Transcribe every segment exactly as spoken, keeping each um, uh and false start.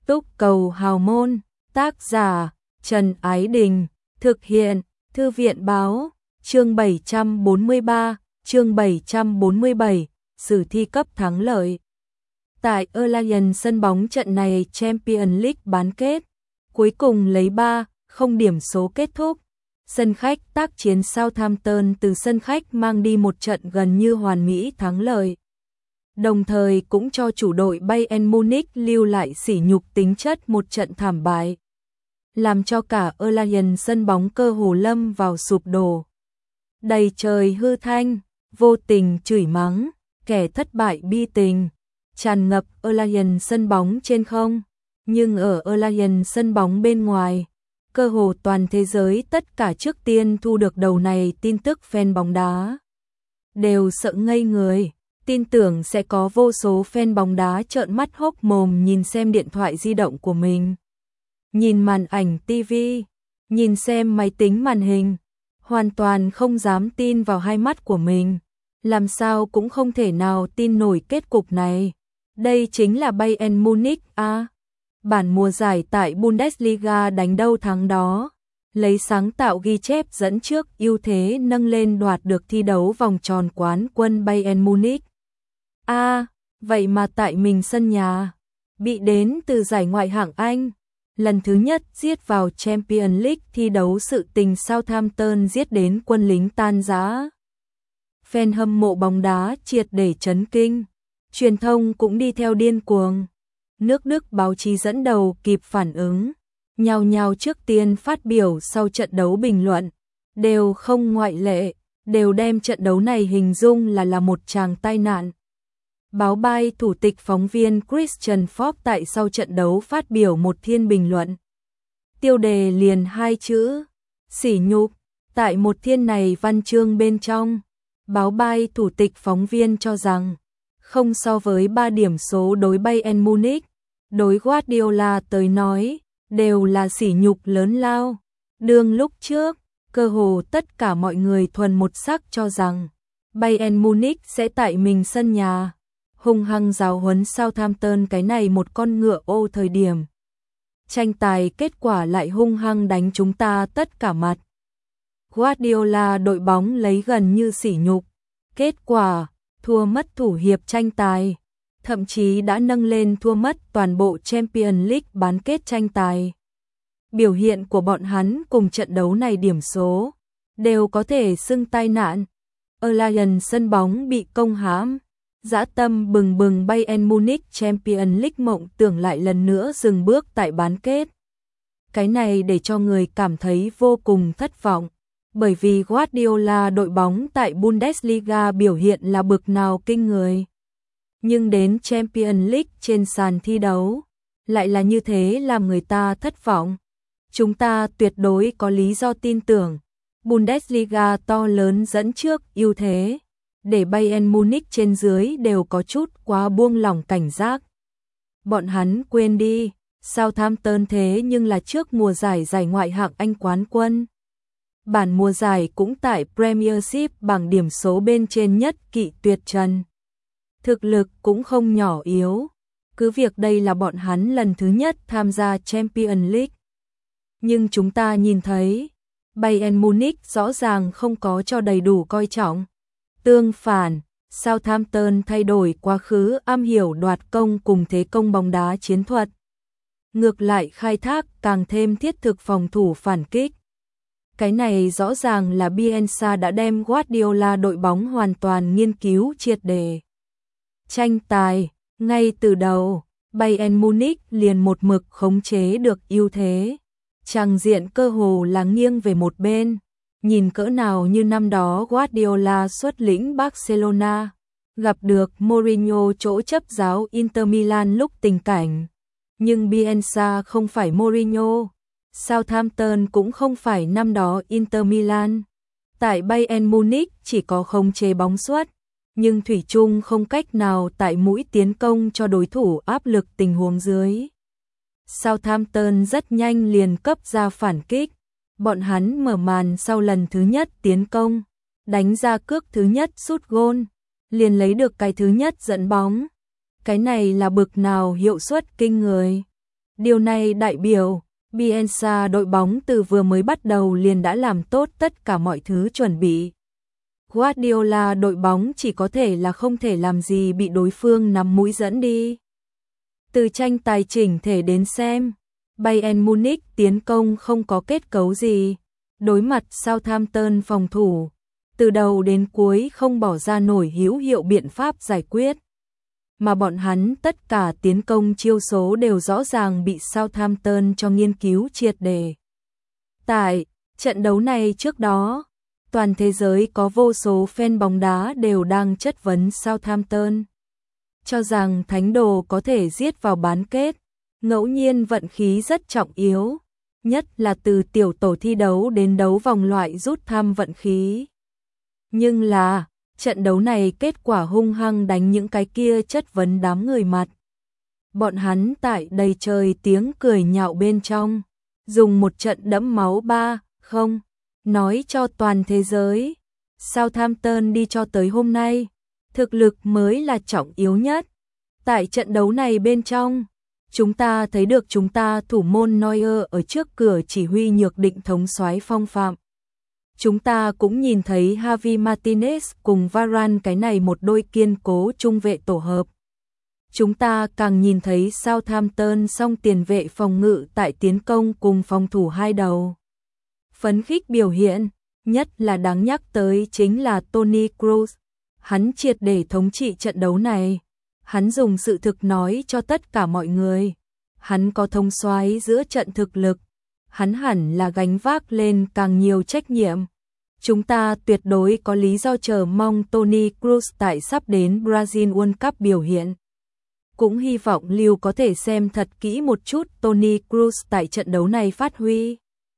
Túc cầu hào môn, tác giả Trần Ái Đình, thực hiện Thư viện báo, chương bảy trăm bốn mươi ba, chương bảy trăm bốn mươi bảy, sử thi cấp thắng lợi. Tại Allianz sân bóng trận này Champions League bán kết, cuối cùng lấy ba không điểm số kết thúc. Sân khách tác chiến Southampton từ sân khách mang đi một trận gần như hoàn mỹ thắng lợi. Đồng thời cũng cho chủ đội Bayern Munich lưu lại sỉ nhục tính chất một trận thảm bại, làm cho cả Allianz sân bóng cơ hồ lâm vào sụp đổ. Đầy trời hư thanh, vô tình chửi mắng, kẻ thất bại bi tình, tràn ngập Allianz sân bóng trên không, nhưng ở Allianz sân bóng bên ngoài, cơ hồ toàn thế giới tất cả trước tiên thu được đầu này tin tức fan bóng đá đều sợ ngây người. Tin tưởng sẽ có vô số fan bóng đá trợn mắt hốc mồm nhìn xem điện thoại di động của mình, nhìn màn ảnh ti vi, nhìn xem máy tính màn hình, hoàn toàn không dám tin vào hai mắt của mình, làm sao cũng không thể nào tin nổi kết cục này. Đây chính là Bayern Munich à? Bản mùa giải tại Bundesliga đánh đâu thắng đó, lấy sáng tạo ghi chép dẫn trước ưu thế nâng lên đoạt được thi đấu vòng tròn quán quân Bayern Munich. A, à, vậy mà tại mình sân nhà, bị đến từ giải ngoại hạng Anh, lần thứ nhất giết vào Champions League thi đấu sự tình Southampton giết đến quân lính tan rã. Fan hâm mộ bóng đá triệt để chấn kinh, truyền thông cũng đi theo điên cuồng. Nước Đức báo chí dẫn đầu kịp phản ứng, nhao nhao trước tiên phát biểu sau trận đấu bình luận, đều không ngoại lệ, đều đem trận đấu này hình dung là là một tràng tai nạn. Báo Bay thủ tịch phóng viên Christian Forbes tại sau trận đấu phát biểu một thiên bình luận. Tiêu đề liền hai chữ, sỉ nhục. Tại một thiên này văn chương bên trong, báo Bay thủ tịch phóng viên cho rằng, không so với ba điểm số đối Bayern Munich, đối Guardiola tới nói, đều là sỉ nhục lớn lao. Đương lúc trước, cơ hồ tất cả mọi người thuần một sắc cho rằng, Bayern Munich sẽ tại mình sân nhà hung hăng giáo huấn Southampton cái này một con ngựa ô thời điểm. Tranh tài kết quả lại hung hăng đánh chúng ta tất cả mặt. Guardiola đội bóng lấy gần như sỉ nhục. Kết quả, thua mất thủ hiệp tranh tài. Thậm chí đã nâng lên thua mất toàn bộ Champions League bán kết tranh tài. Biểu hiện của bọn hắn cùng trận đấu này điểm số đều có thể xưng tai nạn. Allianz sân bóng bị công hãm. Dã tâm bừng bừng Bayern Munich Champions League mộng tưởng lại lần nữa dừng bước tại bán kết. Cái này để cho người cảm thấy vô cùng thất vọng, bởi vì Guardiola đội bóng tại Bundesliga biểu hiện là bực nào kinh người. Nhưng đến Champions League trên sàn thi đấu, lại là như thế làm người ta thất vọng. Chúng ta tuyệt đối có lý do tin tưởng, Bundesliga to lớn dẫn trước ưu thế, để Bayern Munich trên dưới đều có chút quá buông lỏng cảnh giác. Bọn hắn quên đi, Southampton thế nhưng là trước mùa giải giải ngoại hạng Anh quán quân. Bản mùa giải cũng tại Premiership bảng điểm số bên trên nhất kỵ tuyệt trần. Thực lực cũng không nhỏ yếu, cứ việc đây là bọn hắn lần thứ nhất tham gia Champions League. Nhưng chúng ta nhìn thấy, Bayern Munich rõ ràng không có cho đầy đủ coi trọng. Tương phản, Southampton thay đổi quá khứ am hiểu đoạt công cùng thế công bóng đá chiến thuật. Ngược lại khai thác càng thêm thiết thực phòng thủ phản kích. Cái này rõ ràng là Bielsa đã đem Guardiola đội bóng hoàn toàn nghiên cứu triệt để. Tranh tài, ngay từ đầu, Bayern Munich liền một mực khống chế được ưu thế. Tràng diện cơ hồ là nghiêng về một bên. Nhìn cỡ nào như năm đó Guardiola xuất lĩnh Barcelona, gặp được Mourinho chỗ chấp giáo Inter Milan lúc tình cảnh. Nhưng Bielsa không phải Mourinho, Southampton cũng không phải năm đó Inter Milan. Tại Bayern Munich chỉ có khống chế bóng suất, nhưng thủy chung không cách nào tại mũi tiến công cho đối thủ áp lực tình huống dưới. Southampton rất nhanh liền cấp ra phản kích. Bọn hắn mở màn sau lần thứ nhất tiến công, đánh ra cước thứ nhất sút gôn, liền lấy được cái thứ nhất dẫn bóng. Cái này là bực nào hiệu suất kinh người. Điều này đại biểu Bielsa đội bóng từ vừa mới bắt đầu liền đã làm tốt tất cả mọi thứ chuẩn bị. Guardiola đội bóng chỉ có thể là không thể làm gì bị đối phương nắm mũi dẫn đi. Từ tranh tài chỉnh thể đến xem, Bayern Munich tiến công không có kết cấu gì, đối mặt Southampton phòng thủ, từ đầu đến cuối không bỏ ra nổi hữu hiệu biện pháp giải quyết. Mà bọn hắn tất cả tiến công chiêu số đều rõ ràng bị Southampton cho nghiên cứu triệt để. Tại trận đấu này trước đó, toàn thế giới có vô số fan bóng đá đều đang chất vấn Southampton, cho rằng thánh đồ có thể giết vào bán kết, ngẫu nhiên vận khí rất trọng yếu, nhất là từ tiểu tổ thi đấu đến đấu vòng loại rút thăm vận khí. Nhưng là, trận đấu này kết quả hung hăng đánh những cái kia chất vấn đám người mặt. Bọn hắn tại đầy trời tiếng cười nhạo bên trong, dùng một trận đẫm máu ba không, nói cho toàn thế giới, Southampton đi cho tới hôm nay, thực lực mới là trọng yếu nhất. Tại trận đấu này bên trong, chúng ta thấy được chúng ta thủ môn Neuer ở trước cửa chỉ huy nhược định thống soái phong phạm. Chúng ta cũng nhìn thấy Javi Martinez cùng Varane cái này một đôi kiên cố trung vệ tổ hợp. Chúng ta càng nhìn thấy Southampton song tiền vệ phòng ngự tại tiến công cùng phòng thủ hai đầu. Phấn khích biểu hiện, nhất là đáng nhắc tới chính là Toni Kroos. Hắn triệt để thống trị trận đấu này. Hắn dùng sự thực nói cho tất cả mọi người. Hắn có thông soái giữa trận thực lực. Hắn hẳn là gánh vác lên càng nhiều trách nhiệm. Chúng ta tuyệt đối có lý do chờ mong Toni Kroos tại sắp đến Brazil World Cup biểu hiện. Cũng hy vọng Lưu có thể xem thật kỹ một chút Toni Kroos tại trận đấu này phát huy.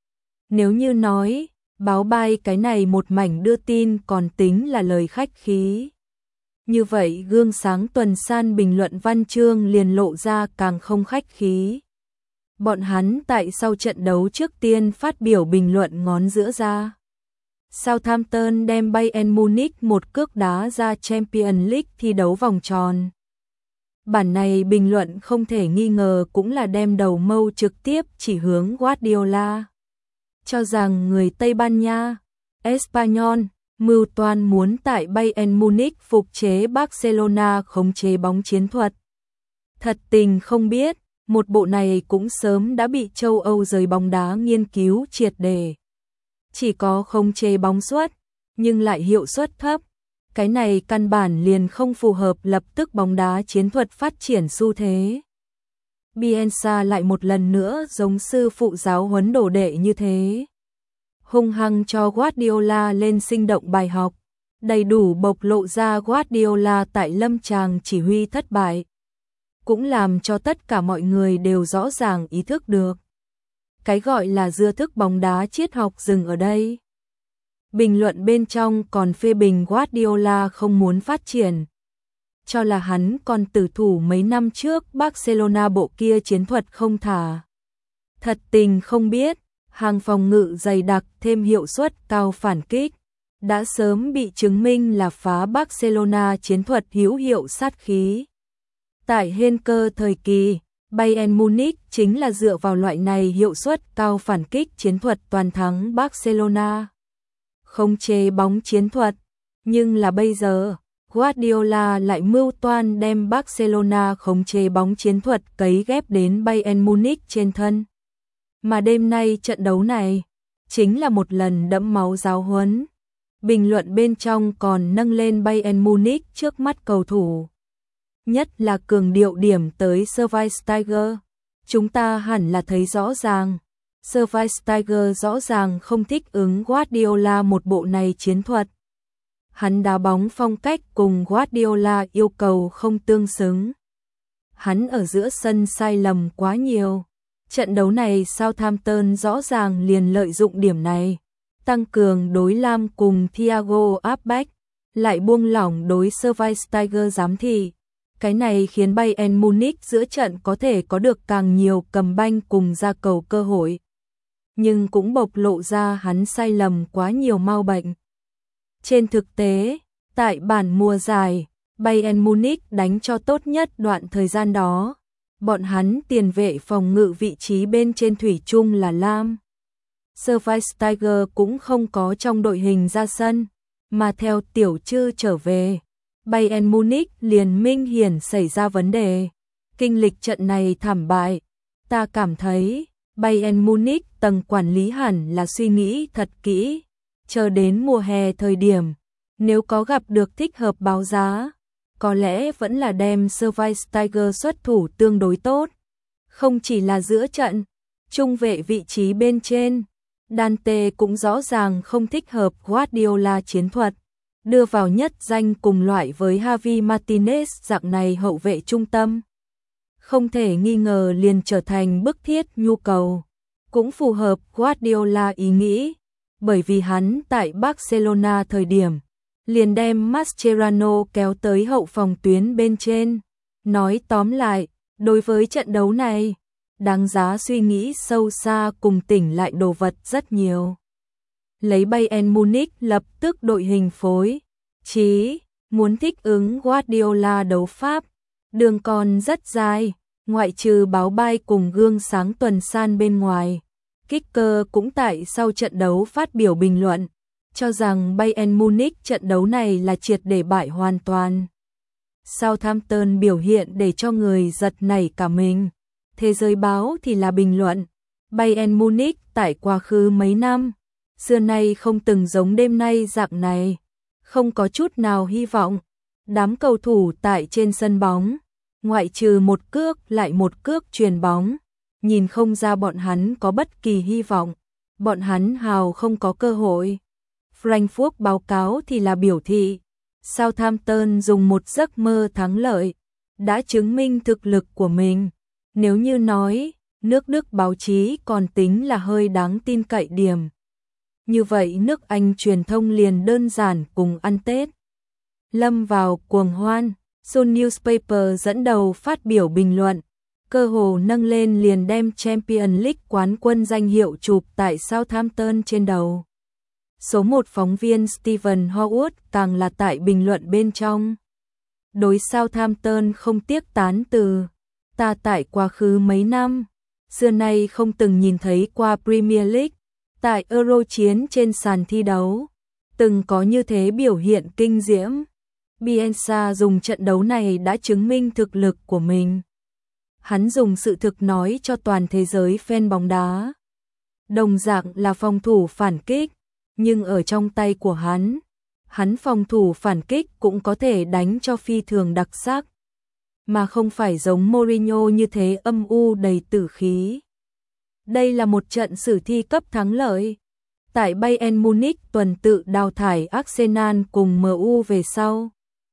Nếu như nói, báo bay cái này một mảnh đưa tin còn tính là lời khách khí. Như vậy gương sáng tuần san bình luận văn chương liền lộ ra càng không khách khí. Bọn hắn tại sau trận đấu trước tiên phát biểu bình luận ngón giữa ra. Southampton đem Bayern Munich một cước đá ra Champions League thi đấu vòng tròn. Bản này bình luận không thể nghi ngờ cũng là đem đầu mâu trực tiếp chỉ hướng Guardiola. Cho rằng người Tây Ban Nha, Espanyol, mưu toan muốn tại Bayern Munich phục chế Barcelona khống chế bóng chiến thuật. Thật tình không biết, một bộ này cũng sớm đã bị châu Âu giới bóng đá nghiên cứu triệt để. Chỉ có khống chế bóng suất, nhưng lại hiệu suất thấp. Cái này căn bản liền không phù hợp lập tức bóng đá chiến thuật phát triển xu thế. Bielsa lại một lần nữa giống sư phụ giáo huấn đồ đệ như thế. Hung hăng cho Guardiola lên sinh động bài học, đầy đủ bộc lộ ra Guardiola tại lâm tràng chỉ huy thất bại. Cũng làm cho tất cả mọi người đều rõ ràng ý thức được. Cái gọi là dưa thức bóng đá triết học dừng ở đây. Bình luận bên trong còn phê bình Guardiola không muốn phát triển. Cho là hắn còn tử thủ mấy năm trước Barcelona bộ kia chiến thuật không thả. Thật tình không biết, hàng phòng ngự dày đặc thêm hiệu suất cao phản kích. Đã sớm bị chứng minh là phá Barcelona chiến thuật hữu hiệu sát khí. Tại Henker thời kỳ, Bayern Munich chính là dựa vào loại này hiệu suất cao phản kích chiến thuật toàn thắng Barcelona. Không chế bóng chiến thuật, nhưng là bây giờ, Guardiola lại mưu toan đem Barcelona khống chế bóng chiến thuật cấy ghép đến Bayern Munich trên thân. Mà đêm nay trận đấu này, chính là một lần đẫm máu giáo huấn. Bình luận bên trong còn nâng lên Bayern Munich trước mắt cầu thủ. Nhất là cường điệu điểm tới Schweinsteiger. Chúng ta hẳn là thấy rõ ràng. Schweinsteiger rõ ràng không thích ứng Guardiola một bộ này chiến thuật. Hắn đá bóng phong cách cùng Guardiola yêu cầu không tương xứng. Hắn ở giữa sân sai lầm quá nhiều. Trận đấu này Southampton rõ ràng liền lợi dụng điểm này. Tăng cường đối Lam cùng Thiago áp bách. Lại buông lỏng đối Schweinsteiger giám thị. Cái này khiến Bayern Munich giữa trận có thể có được càng nhiều cầm banh cùng ra cầu cơ hội. Nhưng cũng bộc lộ ra hắn sai lầm quá nhiều mau bệnh. Trên thực tế, tại bản mùa giải, Bayern Munich đánh cho tốt nhất đoạn thời gian đó. Bọn hắn tiền vệ phòng ngự vị trí bên trên thủy chung là Lam. Schweinsteiger cũng không có trong đội hình ra sân, mà theo Tiểu Trư trở về, Bayern Munich liền minh hiển xảy ra vấn đề. Kinh lịch trận này thảm bại, ta cảm thấy Bayern Munich tầng quản lý hẳn là suy nghĩ thật kỹ, chờ đến mùa hè thời điểm, nếu có gặp được thích hợp báo giá, có lẽ vẫn là đem Schweinsteiger xuất thủ tương đối tốt. Không chỉ là giữa trận, trung vệ vị trí bên trên, Dante cũng rõ ràng không thích hợp Guardiola chiến thuật, đưa vào nhất danh cùng loại với Javi Martinez dạng này hậu vệ trung tâm. Không thể nghi ngờ liền trở thành bức thiết nhu cầu, cũng phù hợp Guardiola ý nghĩ, bởi vì hắn tại Barcelona thời điểm, liền đem Mascherano kéo tới hậu phòng tuyến bên trên. Nói tóm lại, đối với trận đấu này, đáng giá suy nghĩ sâu xa cùng tỉnh lại đồ vật rất nhiều. Lấy Bayern Munich lập tức đội hình phối, chí, muốn thích ứng Guardiola đấu pháp, đường còn rất dài, ngoại trừ báo bay cùng gương sáng tuần san bên ngoài. Kicker cũng tại sau trận đấu phát biểu bình luận, cho rằng Bayern Munich trận đấu này là triệt để bại hoàn toàn. Southampton biểu hiện để cho người giật nảy cả mình. Thế giới báo thì là bình luận, Bayern Munich tại quá khứ mấy năm, xưa nay không từng giống đêm nay dạng này, không có chút nào hy vọng. Đám cầu thủ tại trên sân bóng, ngoại trừ một cước lại một cước chuyền bóng, nhìn không ra bọn hắn có bất kỳ hy vọng, bọn hắn hào không có cơ hội. Frankfurt báo cáo thì là biểu thị, Southampton dùng một giấc mơ thắng lợi, đã chứng minh thực lực của mình. Nếu như nói, nước Đức báo chí còn tính là hơi đáng tin cậy điểm. Như vậy nước Anh truyền thông liền đơn giản cùng ăn Tết. Lâm vào cuồng hoan, Sun Newspaper dẫn đầu phát biểu bình luận, cơ hồ nâng lên liền đem Champions League quán quân danh hiệu chụp tại Southampton trên đầu. Số một phóng viên Stephen Howard càng là tại bình luận bên trong. Đối Southampton không tiếc tán từ, ta tại quá khứ mấy năm, xưa nay không từng nhìn thấy qua Premier League, tại Euro chiến trên sàn thi đấu, từng có như thế biểu hiện kinh diễm. Bielsa dùng trận đấu này đã chứng minh thực lực của mình. Hắn dùng sự thực nói cho toàn thế giới fan bóng đá. Đồng dạng là phòng thủ phản kích, nhưng ở trong tay của hắn, hắn phòng thủ phản kích cũng có thể đánh cho phi thường đặc sắc, mà không phải giống Mourinho như thế âm u đầy tử khí. Đây là một trận sử thi cấp thắng lợi. Tại Bayern Munich tuần tự đào thải Arsenal cùng em u về sau,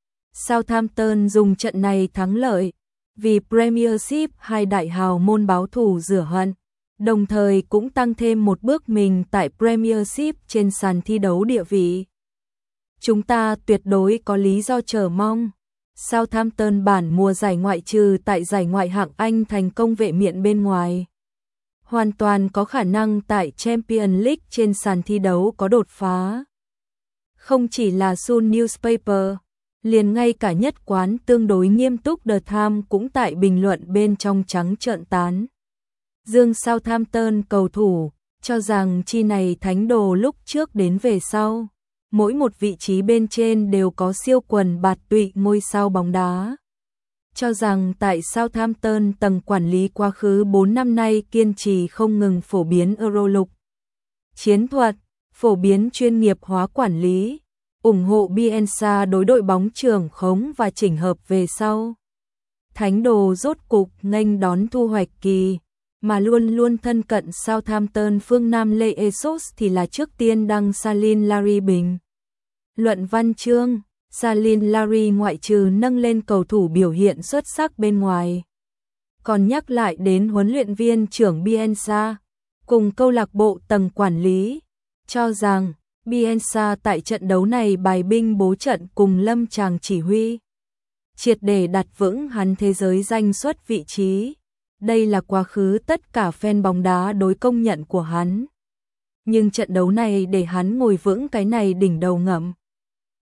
Southampton dùng trận này thắng lợi, vì Premiership hai đại hào môn báo thù rửa hận, đồng thời cũng tăng thêm một bước mình tại Premiership trên sàn thi đấu địa vị. Chúng ta tuyệt đối có lý do chờ mong. Southampton bản mùa giải ngoại trừ tại giải ngoại hạng Anh thành công vệ miện bên ngoài, hoàn toàn có khả năng tại Champions League trên sàn thi đấu có đột phá. Không chỉ là Sun Newspaper, liền ngay cả nhất quán tương đối nghiêm túc The Times cũng tại bình luận bên trong trắng trợn tán dương Southampton cầu thủ, cho rằng chi này thánh đồ lúc trước đến về sau, mỗi một vị trí bên trên đều có siêu quần bạt tụy ngôi sao bóng đá. Cho rằng tại Southampton tầng quản lý quá khứ bốn năm nay kiên trì không ngừng phổ biến Eurolục chiến thuật, phổ biến chuyên nghiệp hóa quản lý, ủng hộ Bielsa đối đội bóng trưởng khống và chỉnh hợp về sau. Thánh đồ rốt cục nghênh đón thu hoạch kỳ, mà luôn luôn thân cận Southampton phương Nam Lê Esos thì là trước tiên đăng Salin Larry bình. Luận văn chương, Salin Larry ngoại trừ nâng lên cầu thủ biểu hiện xuất sắc bên ngoài, còn nhắc lại đến huấn luyện viên trưởng Bielsa, cùng câu lạc bộ tầng quản lý, cho rằng Bielsa tại trận đấu này bài binh bố trận cùng lâm tràng chỉ huy, triệt để đặt vững hắn thế giới danh xuất vị trí. Đây là quá khứ tất cả fan bóng đá đối công nhận của hắn. Nhưng trận đấu này để hắn ngồi vững cái này đỉnh đầu ngậm.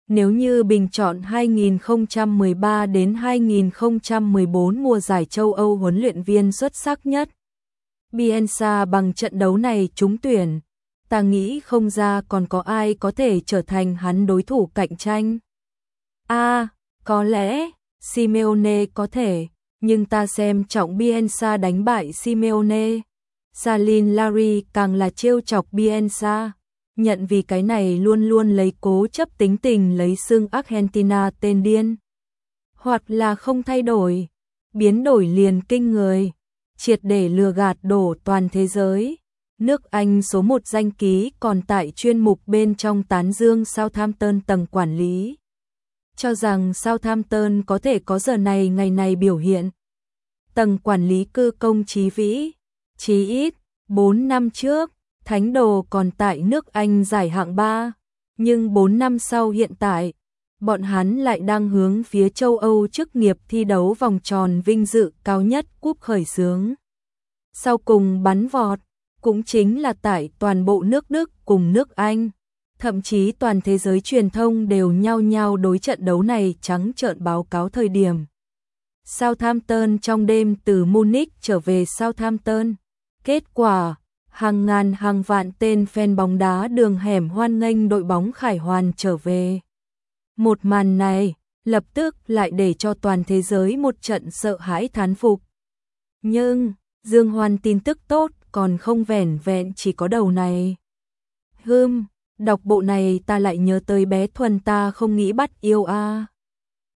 Nếu như bình chọn hai nghìn không trăm mười ba đến hai nghìn không trăm mười bốn mùa giải châu Âu huấn luyện viên xuất sắc nhất, Bielsa bằng trận đấu này trúng tuyển, ta nghĩ không ra còn có ai có thể trở thành hắn đối thủ cạnh tranh. A, à, có lẽ Simeone có thể, nhưng ta xem trọng Bielsa đánh bại Simeone. Salin Larry càng là trêu chọc Bielsa, nhận vì cái này luôn luôn lấy cố chấp tính tình lấy xưng Argentina tên điên. Hoặc là không thay đổi, biến đổi liền kinh người, triệt để lừa gạt đổ toàn thế giới. Nước Anh số một danh ký còn tại chuyên mục bên trong tán dương Southampton tầng quản lý, cho rằng Southampton có thể có giờ này ngày này biểu hiện. Tầng quản lý cư công chí vĩ, chí ít bốn năm trước, Thánh Đồ còn tại nước Anh giải hạng ba, nhưng bốn năm sau hiện tại, bọn hắn lại đang hướng phía châu Âu chức nghiệp thi đấu vòng tròn vinh dự cao nhất cúp khởi xướng. Sau cùng bắn vọt, cũng chính là tại toàn bộ nước Đức cùng nước Anh, thậm chí toàn thế giới truyền thông đều nhao nhao đối trận đấu này trắng trợn báo cáo thời điểm. Southampton trong đêm từ Munich trở về Southampton, kết quả hàng ngàn hàng vạn tên fan bóng đá đường hẻm hoan nghênh đội bóng khải hoàn trở về. Một màn này lập tức lại để cho toàn thế giới một trận sợ hãi thán phục. Nhưng Dương Hoan tin tức tốt còn không vẻn vẹn chỉ có đầu này. Hừm, đọc bộ này ta lại nhớ tới bé Thuần ta không nghĩ bắt yêu a. À.